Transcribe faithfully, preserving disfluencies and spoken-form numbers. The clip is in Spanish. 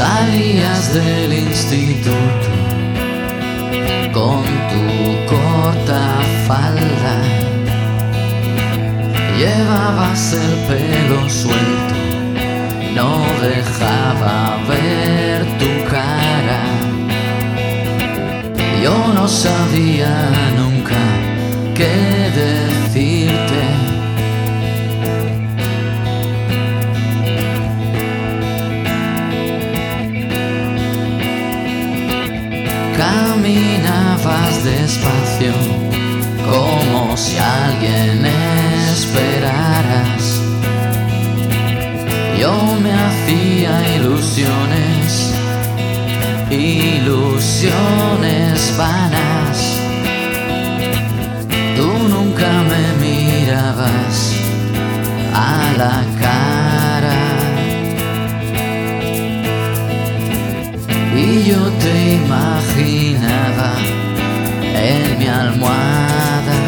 Salías del instituto con tu corta falda, llevabas el pelo suelto, no dejaba ver tu cara. Yo no sabía nunca qué decirte. Caminabas despacio, como si alguien esperaras. Yo me hacía ilusiones, ilusiones vanas. Tú nunca me mirabas a la cara y yo te imaginaba en mi almohada.